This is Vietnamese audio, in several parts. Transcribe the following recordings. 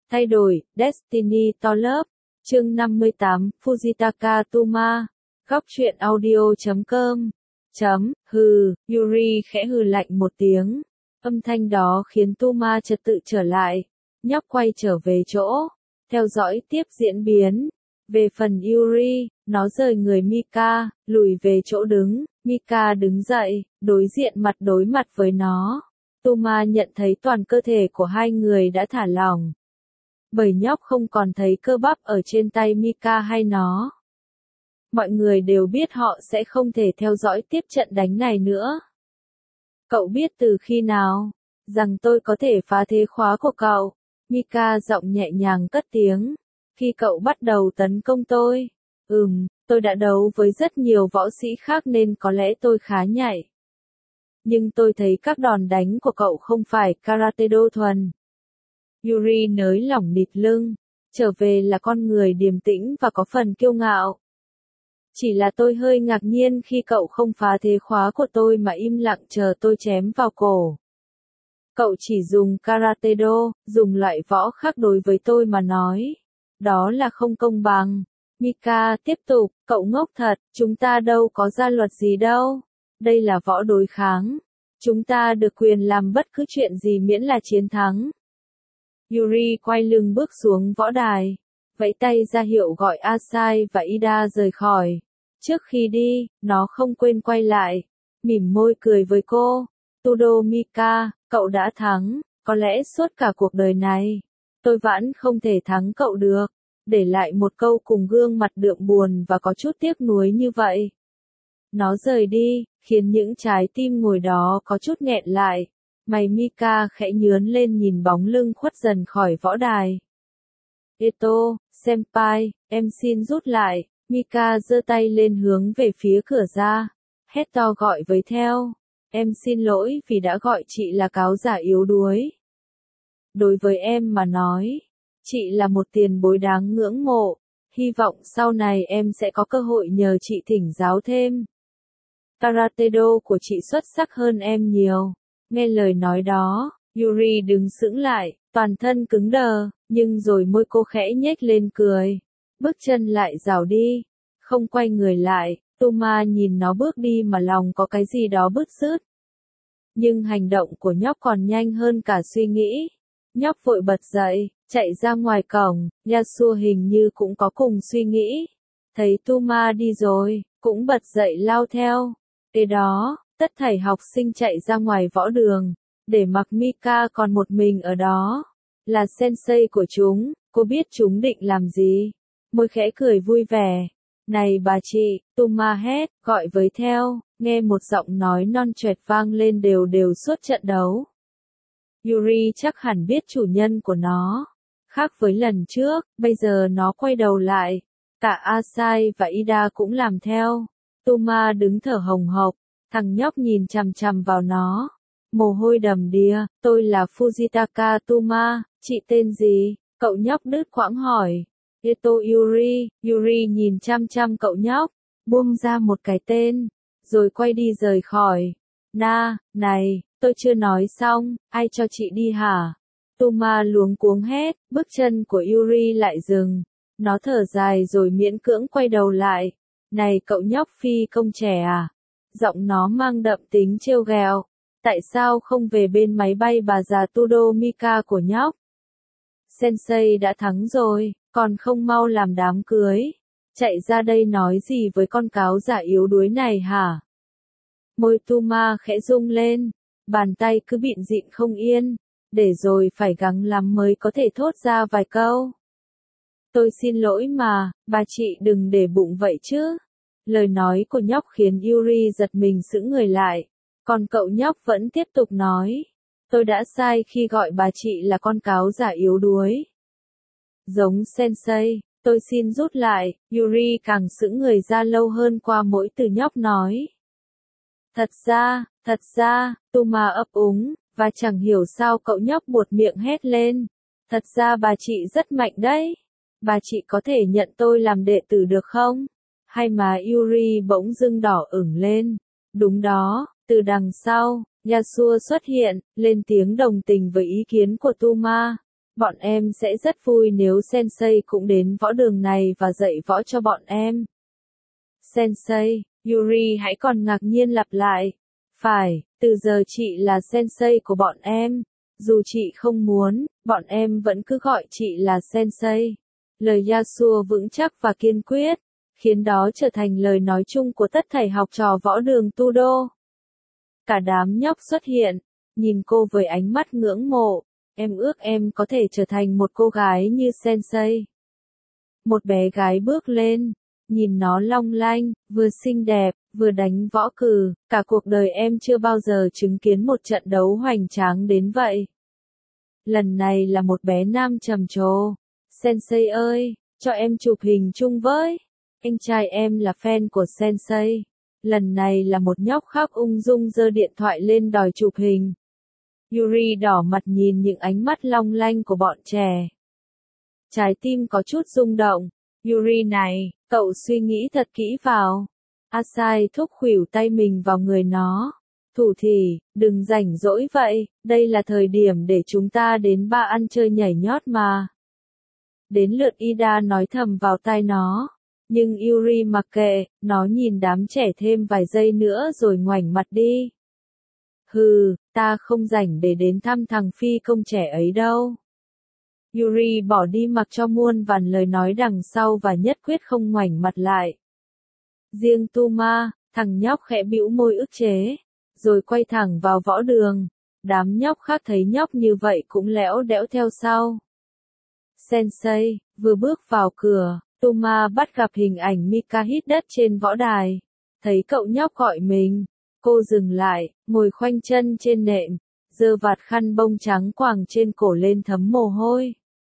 Thay đổi, Destiny to Love, chương 58, Fujitaka Tuma, góc truyện audio.com. Yuri khẽ hừ lạnh một tiếng. Âm thanh đó khiến Tuma trật tự trở lại. Nhóc quay trở về chỗ, theo dõi tiếp diễn biến. Về phần Yuri, nó rời người Mika, lùi về chỗ đứng. Mika đứng dậy, đối mặt với nó. Tuma nhận thấy toàn cơ thể của hai người đã thả lỏng. Bởi nhóc không còn thấy cơ bắp ở trên tay Mika hay nó. Mọi người đều biết họ sẽ không thể theo dõi tiếp trận đánh này nữa. Cậu biết từ khi nào, rằng tôi có thể phá thế khóa của cậu? Mika giọng nhẹ nhàng cất tiếng. Khi cậu bắt đầu tấn công tôi. Tôi đã đấu với rất nhiều võ sĩ khác nên có lẽ tôi khá nhạy. Nhưng tôi thấy các đòn đánh của cậu không phải karate đô thuần. Yuri nới lỏng nịt lưng, trở về là con người điềm tĩnh và có phần kiêu ngạo. Chỉ là tôi hơi ngạc nhiên khi cậu không phá thế khóa của tôi mà im lặng chờ tôi chém vào cổ. Cậu chỉ dùng karate do, dùng loại võ khác đối với tôi mà nói. Đó là không công bằng. Mika tiếp tục, cậu ngốc thật, chúng ta đâu có ra luật gì đâu. Đây là võ đối kháng. Chúng ta được quyền làm bất cứ chuyện gì miễn là chiến thắng. Yuri quay lưng bước xuống võ đài, vẫy tay ra hiệu gọi Asai và Ida rời khỏi. Trước khi đi, nó không quên quay lại, mỉm môi cười với cô. Tudo Mika, cậu đã thắng, có lẽ suốt cả cuộc đời này, tôi vẫn không thể thắng cậu được. Để lại một câu cùng gương mặt đượm buồn và có chút tiếc nuối như vậy. Nó rời đi, khiến những trái tim ngồi đó có chút nghẹn lại. Mày Mika khẽ nhướn lên nhìn bóng lưng khuất dần khỏi võ đài. Eto, senpai, em xin rút lại. Mika giơ tay lên hướng về phía cửa ra. Hét to gọi với theo. Em xin lỗi vì đã gọi chị là cáo giả yếu đuối. Đối với em mà nói, chị là một tiền bối đáng ngưỡng mộ. Hy vọng sau này em sẽ có cơ hội nhờ chị thỉnh giáo thêm. Karate do của chị xuất sắc hơn em nhiều. Nghe lời nói đó, Yuri đứng sững lại, toàn thân cứng đờ, nhưng rồi môi cô khẽ nhếch lên cười. Bước chân lại rảo đi, không quay người lại, Tuma nhìn nó bước đi mà lòng có cái gì đó bứt rứt. Nhưng hành động của nhóc còn nhanh hơn cả suy nghĩ. Nhóc vội bật dậy, chạy ra ngoài cổng, Yasuo hình như cũng có cùng suy nghĩ. Thấy Tuma đi rồi, cũng bật dậy lao theo. Kế đó, tất thảy học sinh chạy ra ngoài võ đường, để mặc Mika còn một mình ở đó. Là sensei của chúng, cô biết chúng định làm gì. Môi khẽ cười vui vẻ. Này bà chị, Tuma hét, gọi với theo, nghe một giọng nói non choẹt vang lên đều đều suốt trận đấu. Yuri chắc hẳn biết chủ nhân của nó. Khác với lần trước, bây giờ nó quay đầu lại. Cả Asai và Ida cũng làm theo. Tuma đứng thở hồng hộc. Thằng nhóc nhìn chằm chằm vào nó. Mồ hôi đầm đìa, tôi là Fujitaka Tuma, chị tên gì? Cậu nhóc đứt quãng hỏi. Eto Yuri, Yuri nhìn chăm chăm cậu nhóc, buông ra một cái tên, rồi quay đi rời khỏi. Này, tôi chưa nói xong, ai cho chị đi hả? Tuma luống cuống hét, bước chân của Yuri lại dừng. Nó thở dài rồi miễn cưỡng quay đầu lại. Này cậu nhóc phi công trẻ à? Giọng nó mang đậm tính trêu ghẹo. Tại sao không về bên máy bay bà già Tudo Mika của nhóc? Sensei đã thắng rồi, còn không mau làm đám cưới. Chạy ra đây nói gì với con cáo giả yếu đuối này hả? Môi Tuma khẽ rung lên, bàn tay cứ bịn dịn không yên, để rồi phải gắng lắm mới có thể thốt ra vài câu. Tôi xin lỗi mà, bà chị đừng để bụng vậy chứ. Lời nói của nhóc khiến Yuri giật mình sững người lại, còn cậu nhóc vẫn tiếp tục nói. Tôi đã sai khi gọi bà chị là con cáo giả yếu đuối. Giống sensei, tôi xin rút lại, Yuri càng sững người ra lâu hơn qua mỗi từ nhóc nói. Thật ra, Tuma ấp úng, và chẳng hiểu sao cậu nhóc buột miệng hét lên. Thật ra bà chị rất mạnh đấy. Bà chị có thể nhận tôi làm đệ tử được không? Hay mà Yuri bỗng dưng đỏ ửng lên. Đúng đó, từ đằng sau, Yasuo xuất hiện, lên tiếng đồng tình với ý kiến của Tuma. Bọn em sẽ rất vui nếu Sensei cũng đến võ đường này và dạy võ cho bọn em. Sensei, Yuri hãy còn ngạc nhiên lặp lại. Phải, từ giờ chị là Sensei của bọn em. Dù chị không muốn, bọn em vẫn cứ gọi chị là Sensei. Lời Yasuo vững chắc và kiên quyết, khiến đó trở thành lời nói chung của tất thảy học trò võ đường Tudo. Cả đám nhóc xuất hiện, nhìn cô với ánh mắt ngưỡng mộ. Em ước em có thể trở thành một cô gái như Sensei. Một bé gái bước lên, nhìn nó long lanh, vừa xinh đẹp, vừa đánh võ cừ, cả cuộc đời em chưa bao giờ chứng kiến một trận đấu hoành tráng đến vậy. Lần này là một bé nam trầm trồ. Sensei ơi, cho em chụp hình chung với. Anh trai em là fan của Sensei. Lần này là một nhóc khác ung dung giơ điện thoại lên đòi chụp hình. Yuri đỏ mặt nhìn những ánh mắt long lanh của bọn trẻ. Trái tim có chút rung động. Yuri này, cậu suy nghĩ thật kỹ vào. Asai thúc khuỷu tay mình vào người nó. Thủ thỉ, đừng rảnh rỗi vậy, đây là thời điểm để chúng ta đến ba ăn chơi nhảy nhót mà. Đến lượt Ida nói thầm vào tai nó. Nhưng Yuri mặc kệ, nó nhìn đám trẻ thêm vài giây nữa rồi ngoảnh mặt đi. Hừ, ta không rảnh để đến thăm thằng phi công trẻ ấy đâu. Yuri bỏ đi mặc cho muôn vàn lời nói đằng sau và nhất quyết không ngoảnh mặt lại. Riêng Tuma, thằng nhóc khẽ bĩu môi ức chế, rồi quay thẳng vào võ đường. Đám nhóc khác thấy nhóc như vậy cũng lẽo đẽo theo sau. Sensei, vừa bước vào cửa, Tuma bắt gặp hình ảnh Mika hít đất trên võ đài. Thấy cậu nhóc gọi mình, cô dừng lại, ngồi khoanh chân trên nệm, giơ vạt khăn bông trắng quàng trên cổ lên thấm mồ hôi.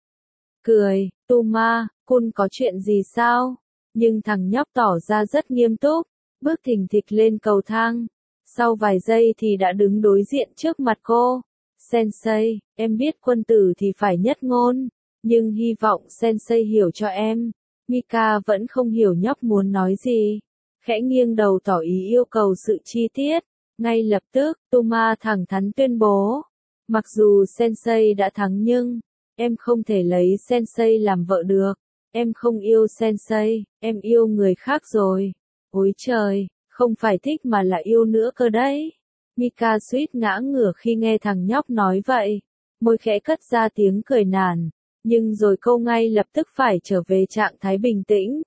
Cười, Tuma, Kun có chuyện gì sao? Nhưng thằng nhóc tỏ ra rất nghiêm túc, bước thình thịch lên cầu thang. Sau vài giây thì đã đứng đối diện trước mặt cô. Sensei, em biết quân tử thì phải nhất ngôn, nhưng hy vọng Sensei hiểu cho em. Mika vẫn không hiểu nhóc muốn nói gì. Khẽ nghiêng đầu tỏ ý yêu cầu sự chi tiết. Ngay lập tức, Tuma thẳng thắn tuyên bố. Mặc dù Sensei đã thắng nhưng, em không thể lấy Sensei làm vợ được. Em không yêu Sensei, em yêu người khác rồi. Ôi trời, không phải thích mà là yêu nữa cơ đấy. Mika suýt ngã ngửa khi nghe thằng nhóc nói vậy. Môi khẽ cất ra tiếng cười nản. Nhưng rồi cô ngay lập tức phải trở về trạng thái bình tĩnh.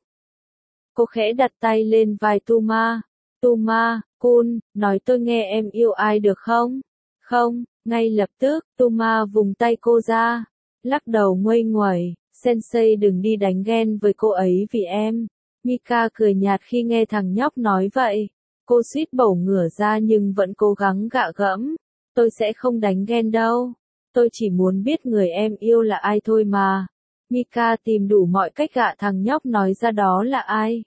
Cô khẽ đặt tay lên vai Tuma. Tuma, Kun, nói tôi nghe em yêu ai được không? Không, ngay lập tức, Tuma vùng tay cô ra. Lắc đầu nguây nguẩy, Sensei đừng đi đánh ghen với cô ấy vì em. Mika cười nhạt khi nghe thằng nhóc nói vậy. Cô suýt bổ ngửa ra nhưng vẫn cố gắng gạ gẫm. Tôi sẽ không đánh ghen đâu. Tôi chỉ muốn biết người em yêu là ai thôi mà. Mika tìm đủ mọi cách gạ thằng nhóc nói ra đó là ai.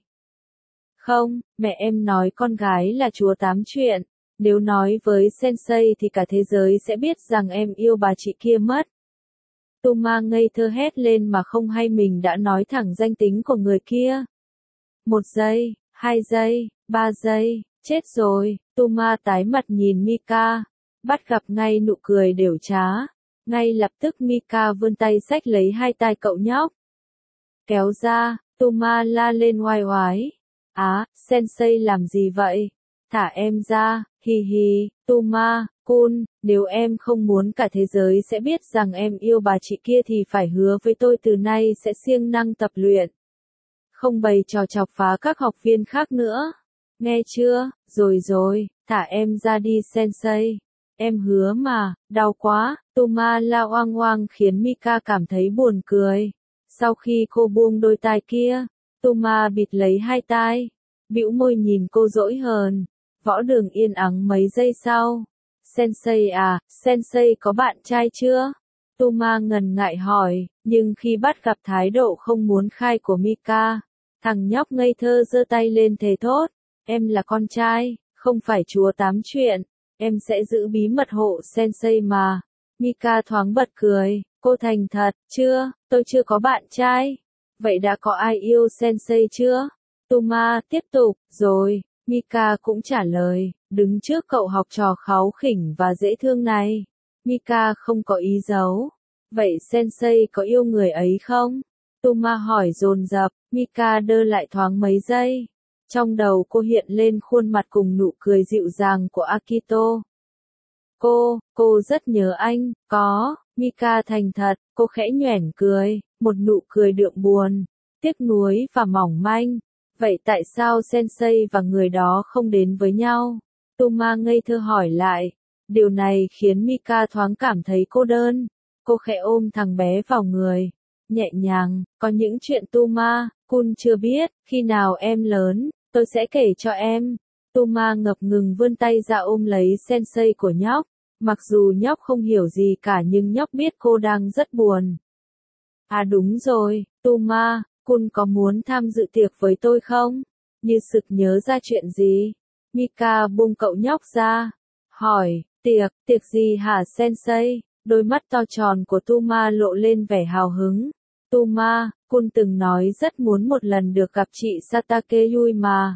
Không, mẹ em nói con gái là chúa tám chuyện. Nếu nói với Sensei thì cả thế giới sẽ biết rằng em yêu bà chị kia mất. Tuma ngây thơ hét lên mà không hay mình đã nói thẳng danh tính của người kia. 1 giây, 2 giây, 3 giây, chết rồi. Tuma tái mặt nhìn Mika, bắt gặp ngay nụ cười đểu trá. Ngay lập tức Mika vươn tay xách lấy hai tay cậu nhóc. Kéo ra, Tuma la lên oai oái. Á, Sensei làm gì vậy? Thả em ra, hi hi, Tuma, Kun, nếu em không muốn cả thế giới sẽ biết rằng em yêu bà chị kia thì phải hứa với tôi từ nay sẽ siêng năng tập luyện. Không bày trò chọc phá các học viên khác nữa. Nghe chưa? Rồi rồi, thả em ra đi Sensei. Em hứa mà, đau quá. Tuma la oang oang khiến Mika cảm thấy buồn cười. Sau khi cô buông đôi tai kia, Tuma bịt lấy hai tai, bĩu môi nhìn cô dỗi hờn. Võ đường yên ắng mấy giây sau. Sensei à, Sensei có bạn trai chưa? Tuma ngần ngại hỏi, nhưng khi bắt gặp thái độ không muốn khai của Mika, thằng nhóc ngây thơ giơ tay lên thề thốt. Em là con trai, không phải chúa tám chuyện. Em sẽ giữ bí mật hộ Sensei mà. Mika thoáng bật cười, cô thành thật, chưa, tôi chưa có bạn trai. Vậy đã có ai yêu Sensei chưa? Tuma tiếp tục, rồi, Mika cũng trả lời, đứng trước cậu học trò kháu khỉnh và dễ thương này. Mika không có ý giấu. Vậy sensei có yêu người ấy không? Tuma hỏi dồn dập, Mika đơ lại thoáng mấy giây. Trong đầu cô hiện lên khuôn mặt cùng nụ cười dịu dàng của Akito. Cô rất nhớ anh, có, Mika thành thật, cô khẽ nhoẻn cười, một nụ cười đượm buồn, tiếc nuối và mỏng manh. Vậy tại sao sensei và người đó không đến với nhau? Tuma ngây thơ hỏi lại. Điều này khiến Mika thoáng cảm thấy cô đơn. Cô khẽ ôm thằng bé vào người, nhẹ nhàng, có những chuyện Tuma-kun chưa biết, khi nào em lớn, tôi sẽ kể cho em. Tuma ngập ngừng vươn tay ra ôm lấy sensei của nhóc. Mặc dù nhóc không hiểu gì cả nhưng nhóc biết cô đang rất buồn. À đúng rồi, Tuma-kun có muốn tham dự tiệc với tôi không? Như sực nhớ ra chuyện gì? Mika buông cậu nhóc ra, hỏi, tiệc gì hả sensei? Đôi mắt to tròn của Tuma lộ lên vẻ hào hứng. Tuma-kun từng nói rất muốn một lần được gặp chị Satake Yui mà.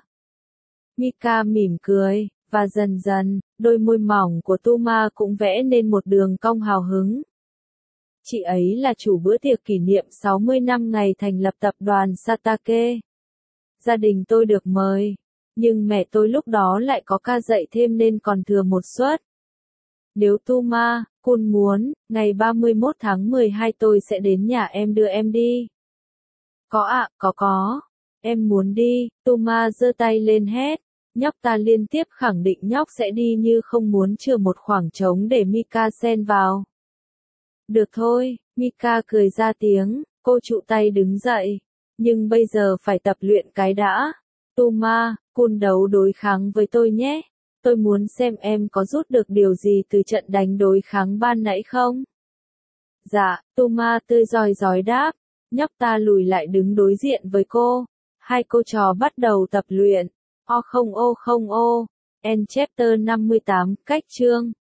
Mika mỉm cười, và dần dần, đôi môi mỏng của Tuma cũng vẽ nên một đường cong hào hứng. Chị ấy là chủ bữa tiệc kỷ niệm 60 năm ngày thành lập tập đoàn Satake. Gia đình tôi được mời, nhưng mẹ tôi lúc đó lại có ca dạy thêm nên còn thừa một suất. Nếu Tuma-kun muốn, ngày 31 tháng 12 tôi sẽ đến nhà em đưa em đi. Có ạ, có. Em muốn đi, Tuma giơ tay lên hét. Nhóc ta liên tiếp khẳng định nhóc sẽ đi như không muốn chừa một khoảng trống để Mika xen vào. Được thôi, Mika cười ra tiếng, cô trụ tay đứng dậy. Nhưng bây giờ phải tập luyện cái đã. Tuma-kun đấu đối kháng với tôi nhé. Tôi muốn xem em có rút được điều gì từ trận đánh đối kháng ban nãy không? Dạ, Tuma tươi rói rói đáp. Nhóc ta lùi lại đứng đối diện với cô. Hai cô trò bắt đầu tập luyện. End chapter 58, cách chương.